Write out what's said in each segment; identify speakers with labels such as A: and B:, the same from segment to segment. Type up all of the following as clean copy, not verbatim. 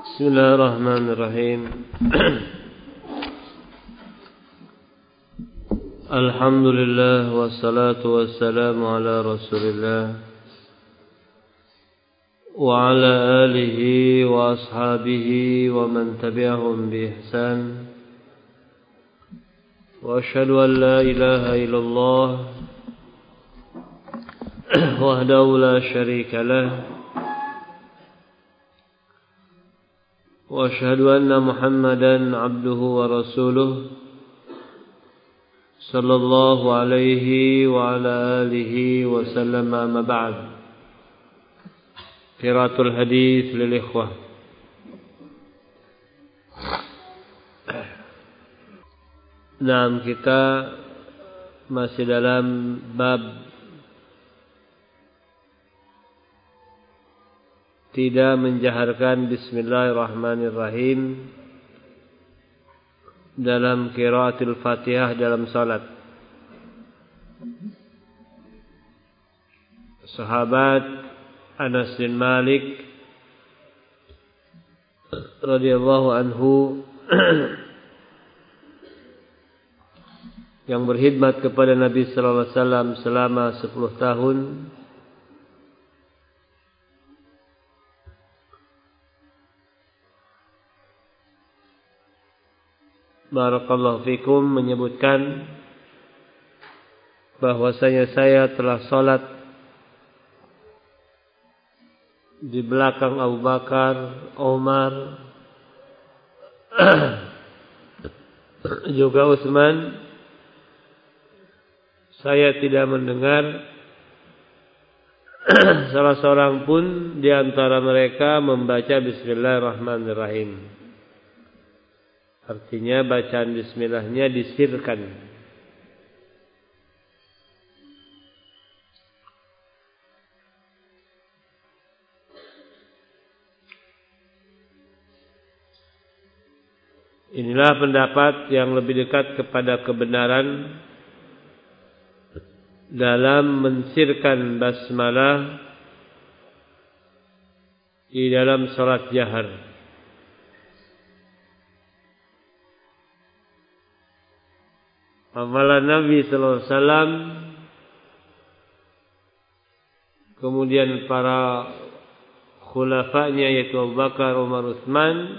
A: Bismillahirrahmanirrahim. Alhamdulillah wassalatu wassalamu ala Rasulillah wa ala alihi wa ashabihi wa man tabi'ahum bi ihsan. Wa asyhadu an la ilaha illallah wahdahu la syarika lah wa asyhadu anna Muhammadan abduhu wa rasuluh sallallahu alaihi wa ala alihi wa sallam, amma ba'd. Qiraatul hadits lil ikhwah. Nah, kita masih dalam bab tidak menjaharkan bismillahirrahmanirrahim dalam qiraatul Fatihah dalam salat. Sahabat Anas bin Malik radhiyallahu anhu yang berkhidmat kepada Nabi sallallahu alaihi wasallam selama 10 tahun, barakallahu fikum, menyebutkan bahwasanya saya telah salat di belakang Abu Bakar, Umar, juga Utsman. Saya tidak mendengar salah seorang pun di antara mereka membaca bismillahirrahmanirrahim. Artinya bacaan bismillahnya disirkan. Inilah pendapat yang lebih dekat kepada kebenaran dalam mensirkan basmalah di dalam salat jahar. Amalan Nabi sallallahu alaihi wasallam, kemudian para khulafanya yaitu Abu Bakar, Umar, Utsman,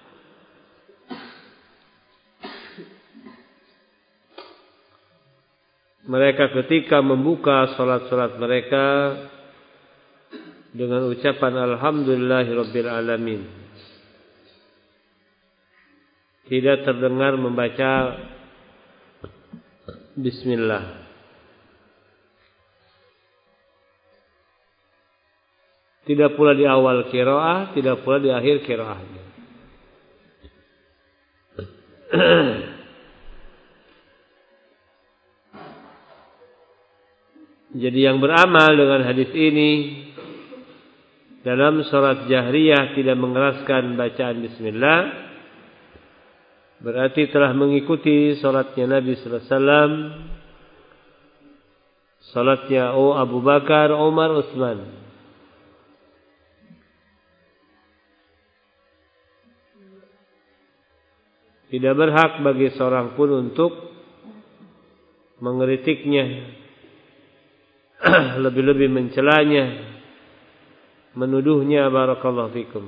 A: mereka ketika membuka salat-salat mereka dengan ucapan alhamdulillahirabbil alamin, tidak terdengar membaca bismillah. Tidak pula di awal qiraah, tidak pula di akhir qiraahnya. Jadi yang beramal dengan hadis ini dalam salat jahriyah tidak mengeraskan bacaan bismillah, berarti telah mengikuti salatnya Nabi sallallahu alaihi wasallam, salatnya Abu Bakar, Umar, Utsman. Tidak berhak bagi seorang pun untuk mengkritiknya, lebih-lebih mencelanya, menuduhnya, barakallahu fikum.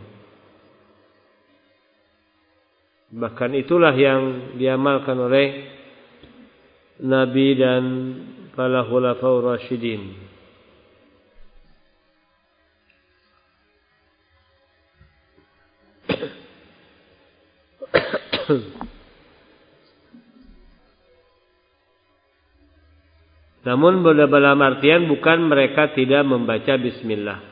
A: Bahkan itulah yang diamalkan oleh Nabi dan para khulafaur rasyidin. Namun dalam artian bukan mereka tidak membaca bismillah.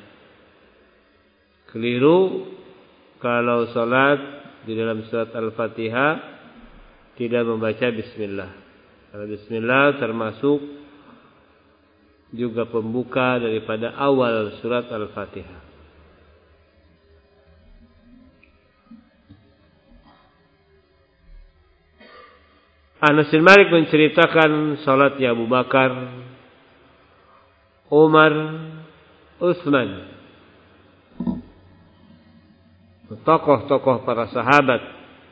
A: Keliru kalau salat di dalam surat Al-Fatihah tidak membaca bismillah. Karena bismillah termasuk juga pembuka daripada awal surat Al-Fatihah. Anas bin Malik menceritakan salatnya Abu Bakar, Umar, Utsman. tokoh-tokoh para sahabat,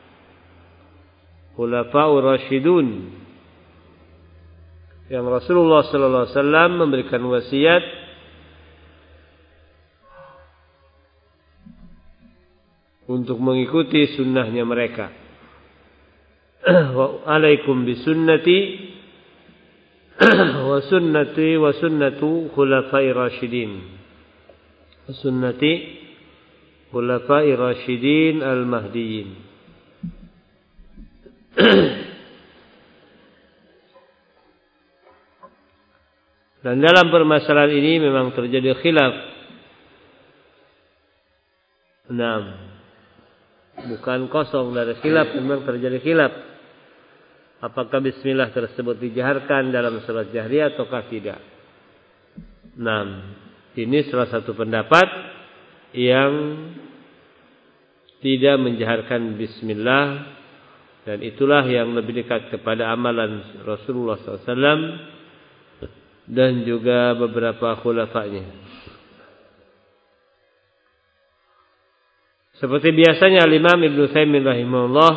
A: Khulafaur Rasyidun, yang Rasulullah sallallahu alaihi wasallam memberikan wasiat untuk mengikuti sunnahnya mereka. Wa alaikum bisunnati wa sunnatu khulafai rasyidin. Sunnati khulafai rasyidin al-mahdiyyin. Dan dalam permasalahan ini memang terjadi khilaf. Bukan kosong dari khilaf, memang terjadi khilaf. Apakah bismillah tersebut dijaharkan dalam salat jahriyah ataukah tidak? Ini salah satu pendapat yang tidak menjaharkan bismillah, dan itulah yang lebih dekat kepada amalan Rasulullah SAW dan juga beberapa khulafanya. Seperti biasanya Imam Ibnu Utsaimin rahimahullah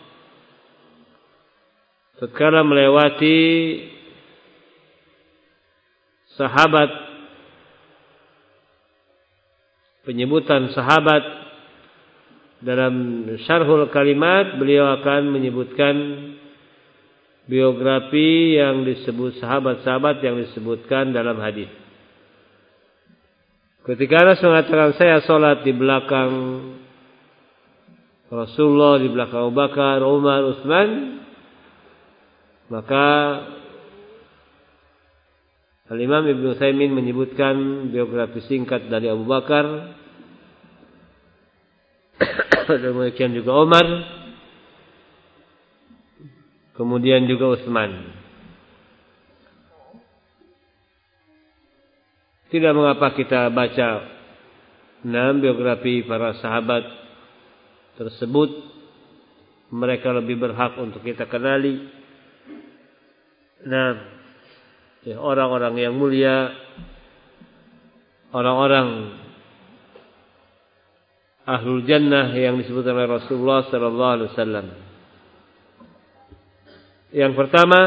A: tatkala melewati sahabat, penyebutan sahabat dalam syarhul kalimat, beliau akan menyebutkan biografi yang disebut sahabat-sahabat yang disebutkan dalam hadis. Ketika Anas mengatakan saya sholat di belakang Rasulullah, di belakang Abu Bakar, Umar, Utsman, maka Al-Imam Ibnu Utsaimin menyebutkan biografi singkat dari Abu Bakar, demikian juga Umar, kemudian juga Utsman. Tidak mengapa kita baca biografi para sahabat tersebut, mereka lebih berhak untuk kita kenali. Orang-orang yang mulia, orang-orang ahlul jannah yang disebutkan oleh Rasulullah sallallahu alaihi wasallam. Yang pertama,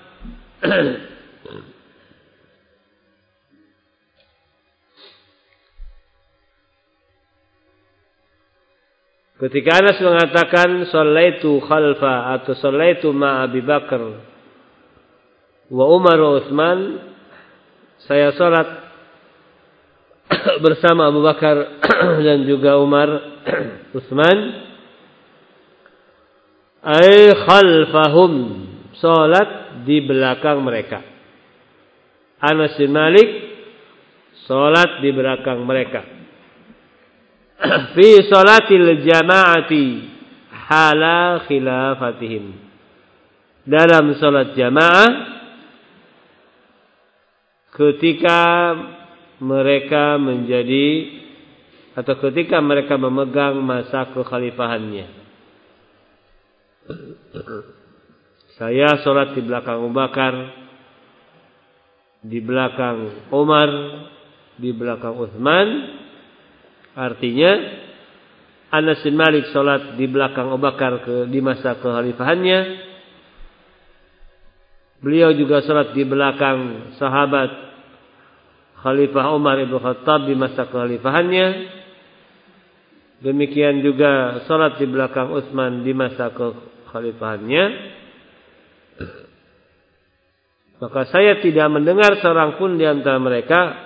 A: ketika Anas mengatakan shallaitu khalfa atau shallaitu ma Abi Bakar wa Umar wa Utsman, saya salat bersama Abu Bakar dan juga Umar, Utsman, ay khalfahum, salat di belakang mereka. Anas bin Malik salat di belakang mereka. Fi salatil jama'ati hala khilafatihim, dalam salat jamaah ketika mereka menjadi atau ketika mereka memegang masa kekhalifahannya. Saya salat di belakang Abu Bakar, di belakang Umar, di belakang Utsman. Artinya Anas bin Malik salat di belakang Abu Bakar di masa kekhalifahannya. Beliau juga salat di belakang sahabat Khalifah Umar ibn Khattab di masa kekhalifahannya. Demikian juga salat di belakang Utsman di masa kekhalifahannya. Maka saya tidak mendengar seorang pun di antara mereka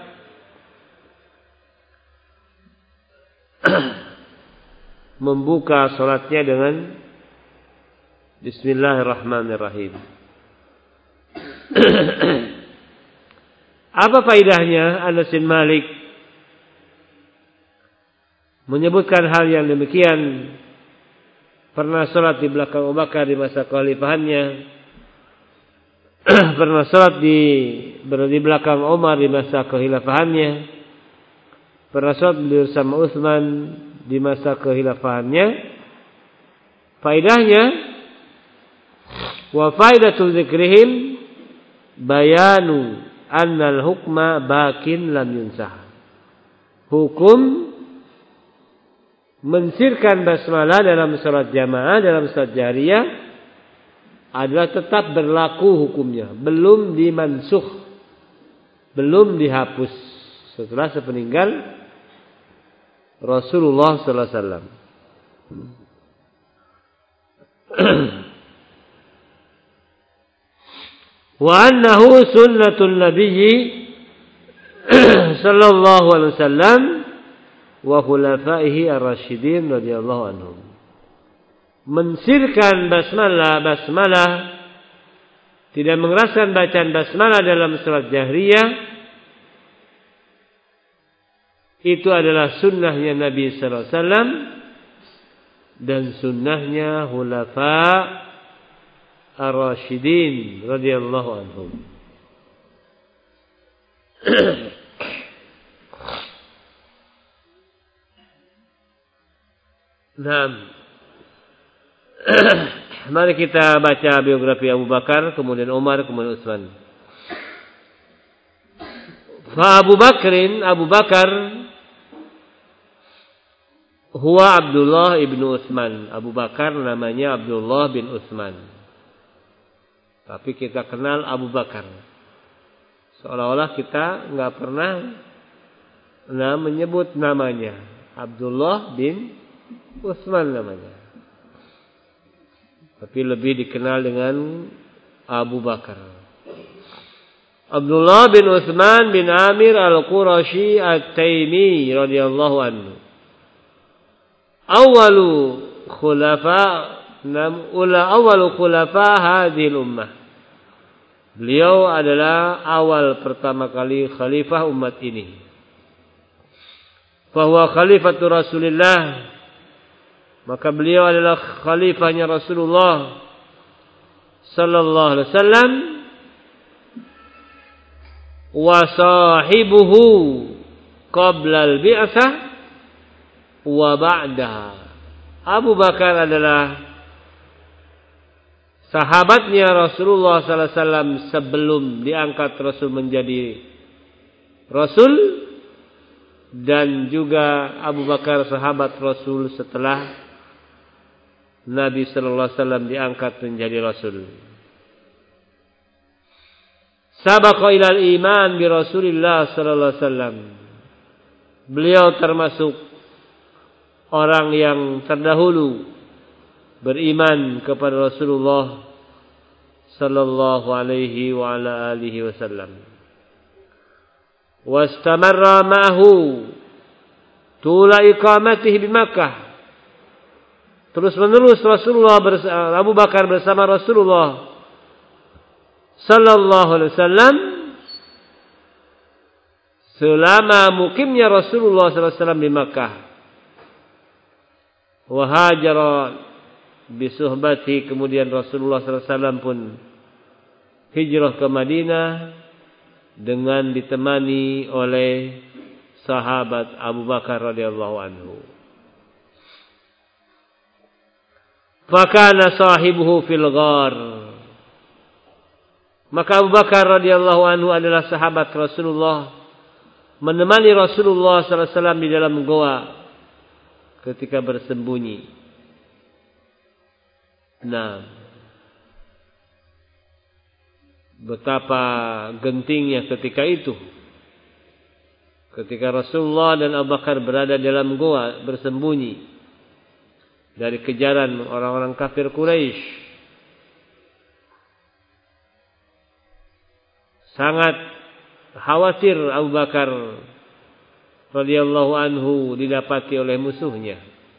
A: membuka salatnya dengan Bismillahirrahmanirrahim. Apa faedahnya Anas bin Malik menyebutkan hal yang demikian? Pernah salat di belakang Abu Bakar di masa kekhalifahannya, pernah salat di belakang Umar di masa kekhilafahannya, pernah salat bersama Utsman di masa kekhilafahannya. Faedahnya, wa faidatul dzikrihim bayanu annal hukma bakin lam yunsah. Hukum mensirkan basmalah dalam salat jamaah, dalam salat jahriyah adalah tetap berlaku hukumnya, belum dimansukh, belum dihapus setelah sepeninggal Rasulullah sallallahu alaihi wasallam. Wa annahu sunnatul nabiyyi sallallahu alaihi wasallam wa khulafaihi ar-rasyidin radhiyallahu anhum. Mensirkan basmalah, tidak mengeraskan bacaan basmalah dalam salat jahriyah, itu adalah sunnahnya Nabi sallallahu alaihi wasallam dan sunnahnya khulafa ar-rasyidin radhiyallahu anhum. Nah, mari kita baca biografi Abu Bakar, kemudian Umar, kemudian Utsman. Fa Abu Bakar huwa Abdullah ibnu Utsman. Abu Bakar namanya Abdullah bin Utsman. Tapi kita kenal Abu Bakar. Seolah-olah kita enggak pernah menyebut namanya. Abdullah bin Utsman namanya. Tapi lebih dikenal dengan Abu Bakar. Abdullah bin Utsman bin Amir al-Qurashi at-Taimi radhiyallahu anhu. Awalu khulafa hadhil ummah. Beliau adalah awal pertama kali khalifah umat ini. Fahuwa khalifatu Rasulillah. Maka beliau adalah khalifahnya Rasulullah sallallahu alaihi wasallam wa sahibuhu qabla al-bi'tsah wa ba'daha. Abu Bakar adalah sahabatnya Rasulullah sallallahu alaihi wasallam sebelum diangkat Rasul menjadi Rasul, dan juga Abu Bakar sahabat Rasul setelah Nabi sallallahu alaihi wasallam diangkat menjadi Rasul. Sabaqa ilal iman bi Rasulillah sallallahu alaihi wasallam. Beliau termasuk orang yang terdahulu beriman kepada Rasulullah sallallahu alaihi wa ala alihi wasallam. Wastamarra ma'ahu tula iqamatihi di Makkah. Terus menerus Abu Bakar bersama Rasulullah sallallahu alaihi wasallam selama mukimnya Rasulullah sallallahu alaihi wasallam di Makkah. Wa hajara bi suhbati, kemudian Rasulullah sallallahu alaihi wasallam pun hijrah ke Madinah dengan ditemani oleh sahabat Abu Bakar radhiyallahu anhu. Fakana sahibuhu fil ghar. Maka Abu Bakar radhiyallahu anhu adalah sahabat Rasulullah, menemani Rasulullah sallallahu alaihi wasallam di dalam goa ketika bersembunyi. Nah, betapa gentingnya ketika itu. Ketika Rasulullah dan Abu Bakar berada dalam goa bersembunyi dari kejaran orang-orang kafir Quraisy. Sangat khawatir Abu Bakar radhiyallahu anhu didapati oleh musuhnya.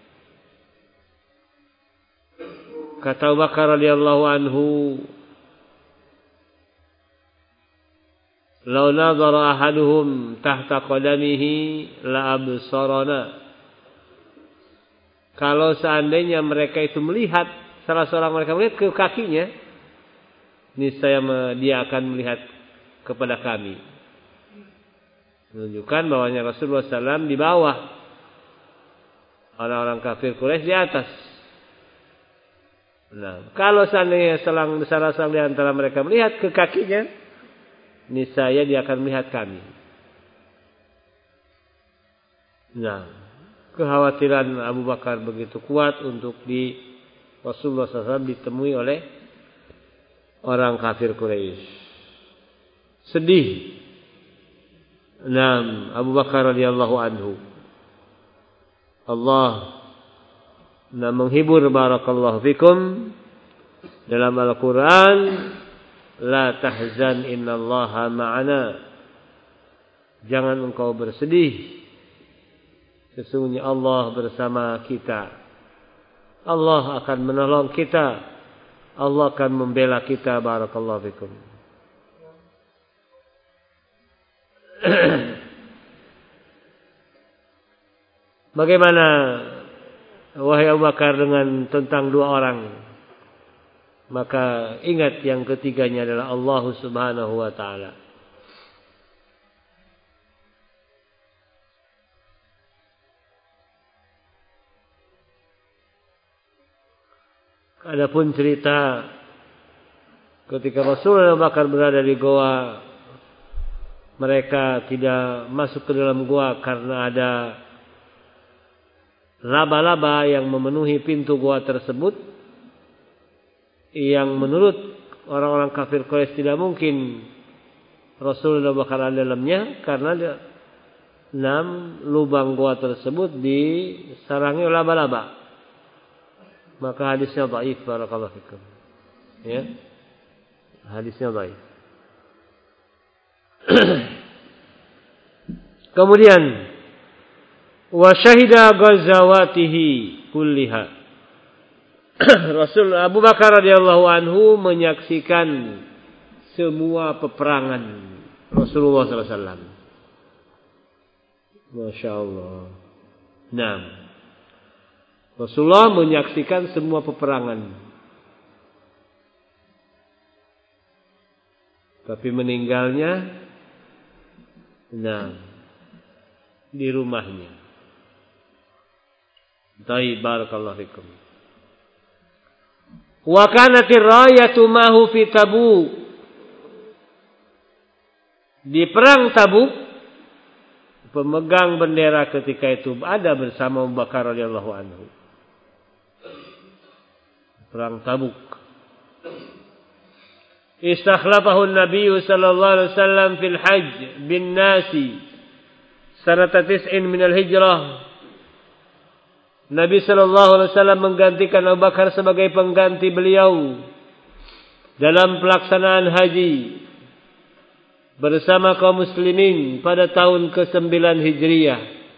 A: Kata Abu Bakar radhiyallahu anhu, "Lau nadhara ahaduhum tahta qadamihi la absarana." Kalau seandainya mereka itu melihat, salah seorang mereka melihat ke kakinya, niscaya dia akan melihat kepada kami. Menunjukkan bahwanya Rasulullah SAW di bawah, orang-orang kafir Quraisy di atas. Nah, kalau seandainya salah seorang di antara mereka melihat ke kakinya, niscaya dia akan melihat kami. Nah, kekhawatiran Abu Bakar begitu kuat untuk di Rasulullah SAW ditemui oleh orang kafir Quraisy. Sedih. Abu Bakar radhiyallahu anhu. Allah menghibur barakallahu fikum dalam Al-Quran, la tahzan innallaha ma'ana. Jangan engkau bersedih, sesungguhnya Allah bersama kita. Allah akan menolong kita, Allah akan membela kita barakallahu fikum. Bagaimana wahai Abu Bakar dengan tentang dua orang? Maka ingat yang ketiganya adalah Allah Subhanahu wa taala. Adapun cerita ketika Rasulullah Abu Bakar berada di goa, mereka tidak masuk ke dalam goa karena ada laba-laba yang memenuhi pintu goa tersebut, yang menurut orang-orang kafir Quraisy tidak mungkin Rasulullah bakal ada dalamnya karena 6 lubang goa tersebut disarangi oleh laba-laba. Maka hadisnya dhaif barakallahu fikum. Ya. Hadisnya dhaif. Kemudian wa syahida ghazawatihi kulliha. Rasul Abu Bakar radhiyallahu anhu menyaksikan semua peperangan Rasulullah sallallahu alaihi wasallam. Masya Allah. Rasulullah menyaksikan semua peperangan. Tapi meninggalnya di rumahnya. Baik, barakallahu fikum. Wa kanatir rayatu mahu fi Tabuk. Di perang Tabuk, pemegang bendera ketika itu ada bersama Abu Bakar radhiyallahu anhu. Perang Tabuk. Istakhlafahu an-nabiy sallallahu alaihi wasallam fil hajj bin nasi sanata 9 min al-hijrah. Nabi sallallahu alaihi wasallam menggantikan Abu Bakar sebagai pengganti beliau dalam pelaksanaan haji bersama kaum muslimin pada tahun ke-9 Hijriah.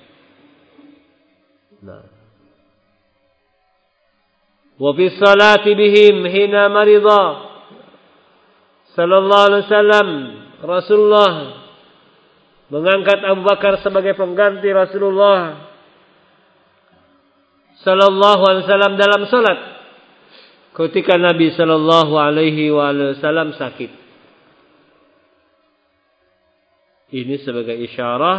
A: Wa fi salati bihim hina marida sallallahu alaihi wasallam, Rasulullah mengangkat Abu Bakar sebagai pengganti Rasulullah sallallahu alaihi wasallam dalam salat ketika Nabi sallallahu alaihi wasallam sakit. Ini sebagai isyarat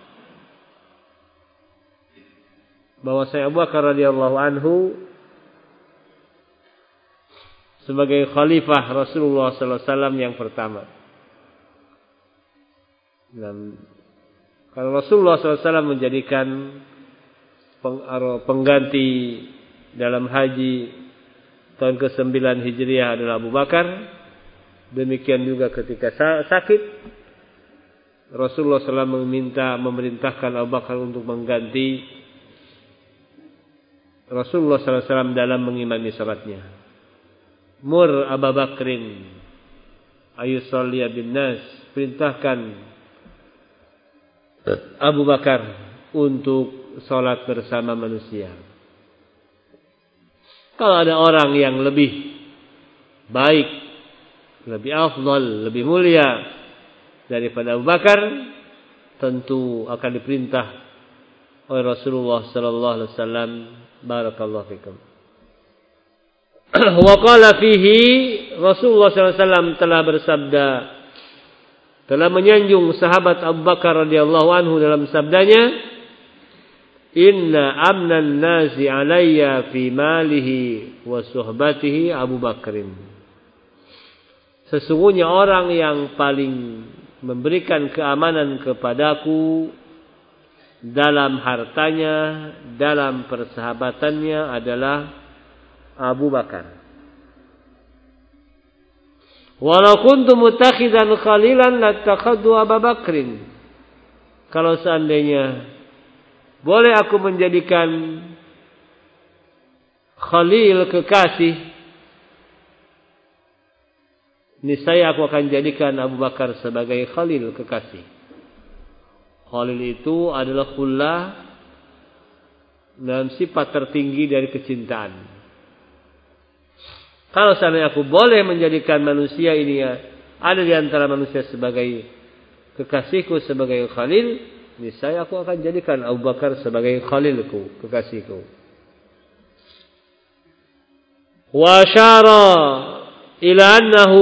A: bahwa Abu Bakar radhiyallahu anhu sebagai khalifah Rasulullah sallallahu alaihi wasallam yang pertama. Dan kalau Rasulullah sallallahu alaihi wasallam menjadikan pengganti dalam haji tahun ke-9 Hijriah adalah Abu Bakar, demikian juga ketika sakit Rasulullah SAW memerintahkan Abu Bakar untuk mengganti Rasulullah SAW dalam mengimami salatnya. Mur Abu Bakrin ayusalliya bin nas, perintahkan Abu Bakar untuk salat bersama manusia. Kalau ada orang yang lebih baik, lebih afdal, lebih mulia daripada Abu Bakar, tentu akan diperintah oleh Rasulullah sallallahu alaihi wasallam. Barakallahu fikum. Wa qala fihi, Rasulullah sallallahu alaihi wasallam telah bersabda, telah menyanjung sahabat Abu Bakar radhiyallahu anhu dalam sabdanya, inna amnan nasi alayya fi malihi wa suhbatihi Abu Bakrin. Sesungguhnya orang yang paling memberikan keamanan kepadaku dalam hartanya, dalam persahabatannya adalah Abu Bakar. Walau kuntu mutakhidan khalilan latakhadtu Abu Bakrin. Kalau seandainya boleh aku menjadikan khalil, kekasih, niscaya aku akan jadikan Abu Bakar sebagai khalil, kekasih. Khalil itu adalah khullah dalam sifat tertinggi dari kecintaan. Kalau seandainya aku boleh menjadikan manusia ini ada di antara manusia sebagai kekasihku, sebagai khalil, niscaya aku akan jadikan Abu Bakar sebagai khalilku, kekasihku. Wa syara ila annahu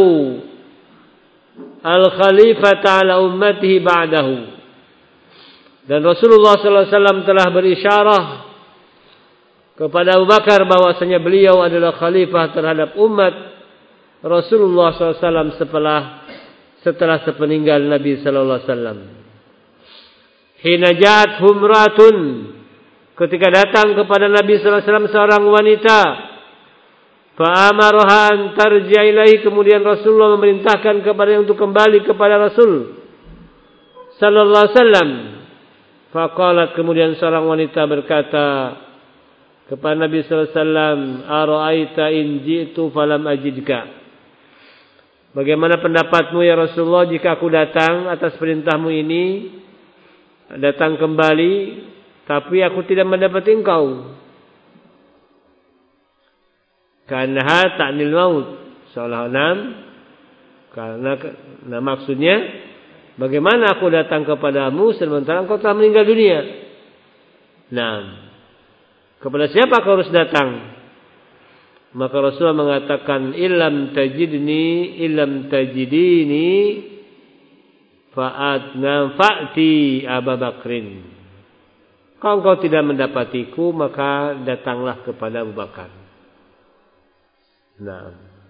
A: al-khalifata ala ummatihi ba'dahu. Dan Rasulullah sallallahu alaihi wasallam telah berisyarah kepada Abu Bakar bahwasanya beliau adalah khalifah terhadap umat Rasulullah SAW setelah sepeninggal Nabi sallallahu alaihi wasallam. Hina ja'at humratun, ketika datang kepada Nabi sallallahu alaihi wasallam seorang wanita, fa amaraha an tarji'a ilaihi, kemudian Rasulullah memerintahkan kepadanya untuk kembali kepada Rasul sallallahu alaihi wasallam. Faqalat, kemudian seorang wanita berkata kepada Nabi sallallahu alaihi wasallam, "Ara'aita in ji'tu falam ajidka?" Bagaimana pendapatmu ya Rasulullah jika aku datang atas perintahmu ini, datang kembali tapi aku tidak mendapati engkau? Karena ta'nil maut, seolah-olah karena maksudnya bagaimana aku datang kepadamu sementara engkau telah meninggal dunia? Nah, kepada siapa kau harus datang? Maka Rasulullah mengatakan, illam tajidini fa'ti Abu Bakrin. Kalau engkau tidak mendapatiku, maka datanglah kepada Abu Bakar. Nah,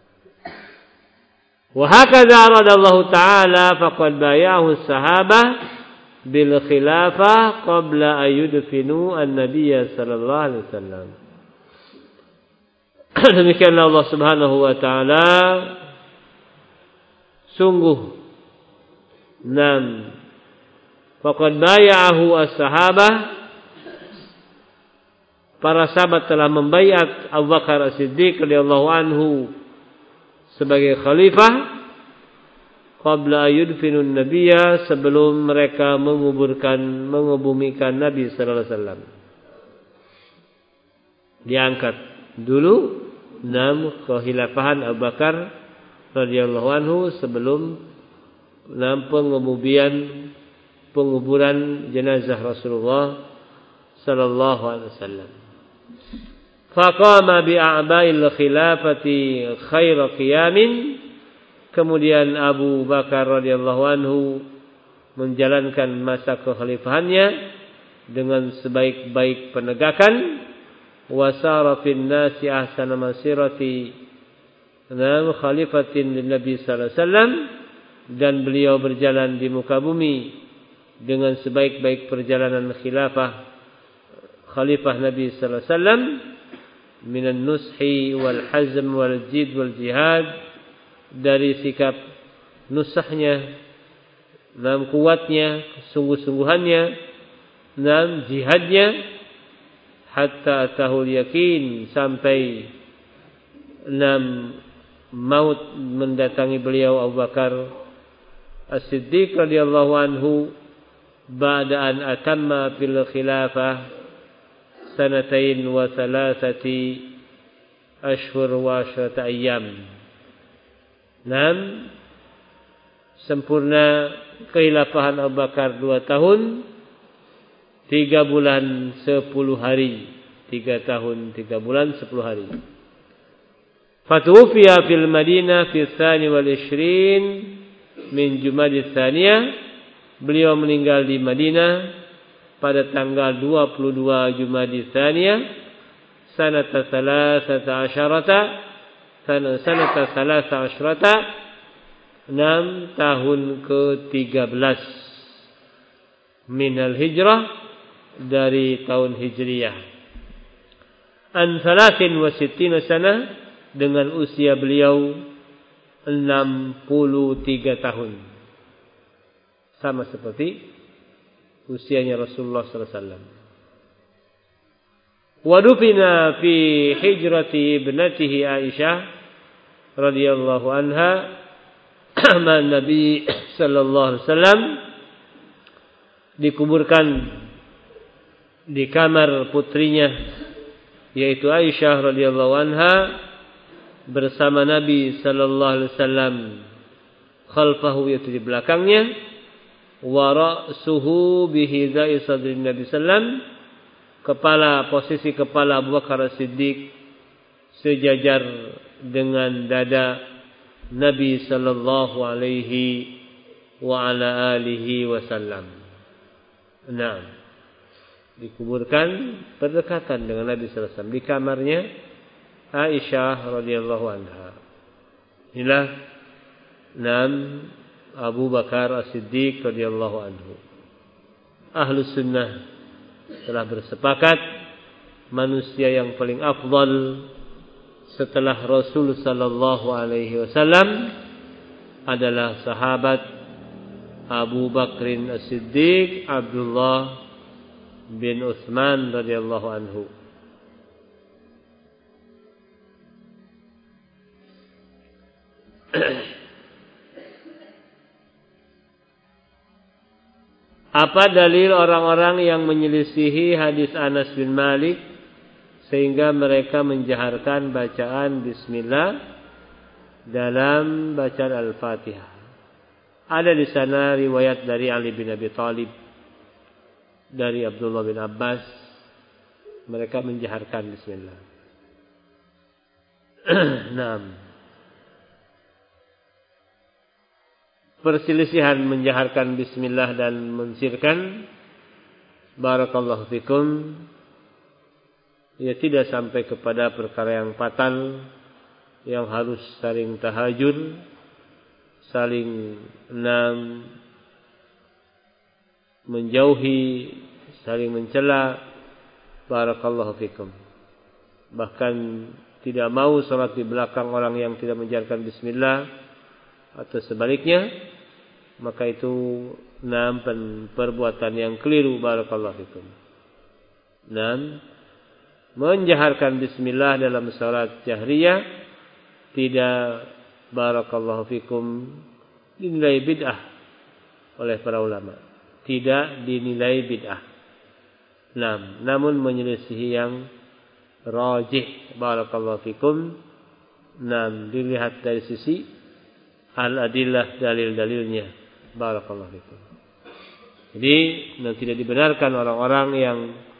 A: wa hakadha aradallahu ta'ala faqad bayahu as-sahabah bil khilafah qabla ayyudfinu an-nabiyya sallallahu alaihi wasallam. Demikianlah Allah Subhanahu wa taala sungguh faqad bayahu as-sahabah, para sahabat telah membaiat Abu Bakar As-Siddiq radhiyallahu anhu sebagai khalifah qabla yudfinun nabiyya, sebelum mereka mengebumikan Nabi sallallahu alaihi wasallam. Diangkat dulu kekhilafahan Abu Bakar radhiyallahu anhu sebelum penguburan jenazah Rasulullah sallallahu alaihi wasallam. Faqama bi a'ba'il khilafati khaira qiyamin. Kemudian Abu Bakar radhiyallahu anhu menjalankan masa kekhalifahannya dengan sebaik-baik penegakan. Wasara fin nasi ahsana masirati khalifatin lin Nabi sallallahu alaihi wasallam, dan beliau berjalan di muka bumi dengan sebaik-baik perjalanan khalifah Nabi sallallahu alaihi wasallam, minan nushi wal hazm wal jid wal jihad, dari sikap nusahnya, kuatnya, sungguh-sungguhannya, jihadnya, hatta atahul yakin, sampai maut mendatangi beliau Abu Bakar As-Siddiq radhiyallahu anhu ba'da an atamma fil khilafah sanatain wa thalathati ashhur wa ashrata ayyam. Sempurna kekhilafahan Abu Bakar 2 tahun 3 bulan 10 hari. 3 tahun 3 bulan 10 hari. Fatufiya fil Madinah fi tsani wal 20 min Jumadil Tsaniyah. Beliau meninggal di Madinah pada tanggal 22 Jumadil Tsaniyah sanata 6 tahun ke-13 minal hijrah, dari tahun Hijriyah. An 63 sana, dengan usia beliau 63 tahun. Sama seperti usianya Rasulullah sallallahu alaihi wasallam. Wa dufina fi hijrati ibnatihi Aisyah radhiyallahu anha ma Nabi sallallahu alaihi wasallam, dikuburkan di kamar putrinya yaitu Aisyah radhiyallahu anha bersama Nabi sallallahu alaihi wasallam, khalfahu, yaitu di belakangnya, wa ra'suhu bi hidai sadri Nabi sallam, posisi kepala Abu Bakar As-Siddiq sejajar dengan dada Nabi sallallahu alaihi wa ala alihi wasallam. Nah, dikuburkan berdekatan dengan Nabi sallallahu alaihi wasallam di kamarnya Aisyah radhiyallahu anha. Inilah Abu Bakar As-Siddiq radhiyallahu anhu. Ahlus sunnah telah bersepakat manusia yang paling afdal setelah Rasul sallallahu alaihi wasallam adalah sahabat Abu Bakrin As-Siddiq Abdullah bin Utsman radhiyallahu anhu. Apa dalil orang-orang yang menyelisihi hadis Anas bin Malik sehingga mereka menjaharkan bacaan bismillah dalam bacaan Al-Fatihah? Ada di sana riwayat dari Ali bin Abi Thalib, dari Abdullah bin Abbas, mereka menjaharkan bismillah. Perselisihan menjaharkan bismillah dan mensirkan, barakallahu fikum, ya tidak sampai kepada perkara yang fatal yang harus saling tahajur, saling menjauhi, saling mencela, barakallahu fikum. Bahkan tidak mau salat di belakang orang yang tidak menjaharkan bismillah atau sebaliknya, maka itu perbuatan yang keliru, barakallahu fikum. Menjaharkan bismillah dalam salat jahriyah tidak, barakallahu fikum, dinilai bid'ah oleh para ulama. Tidak dinilai bid'ah. Namun menyelisihi yang rajih, barakallahu fikum. Dilihat dari sisi al-adillah, dalil-dalilnya, barakallahu fikum. Jadi tidak dibenarkan orang-orang yang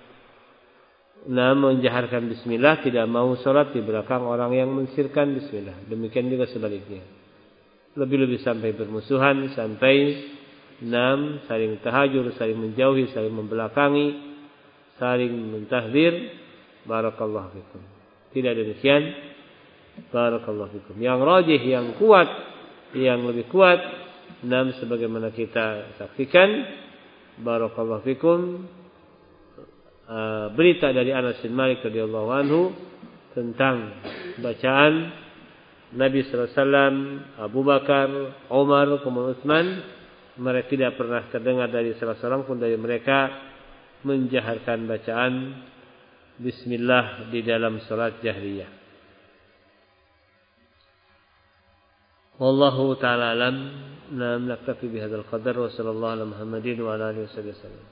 A: menjaharkan bismillah tidak mau sholat di belakang orang yang mensirkan bismillah. Demikian juga sebaliknya. Lebih-lebih sampai bermusuhan, sampai saling tahajur, saling menjauhi, saling membelakangi, saling mentahdir, barakallahu fikum. Tidak demikian, barakallahu fikum. Yang rajih, yang kuat, yang lebih kuat, sebagaimana kita saksikan, barakallahu fikum, berita dari Anas bin Malik radhiyallahu anhu tentang bacaan Nabi sallallahu alaihi wasallam, Abu Bakar, Umar, kemudian Utsman, mereka tidak pernah terdengar dari salah seorang pun dari mereka menjaharkan bacaan bismillah di dalam salat jahriyah. Wallahu ta'ala alam. Naktafi bihadzal qadar wa sallallahu ala Muhammadin wa ala alihi wasallam.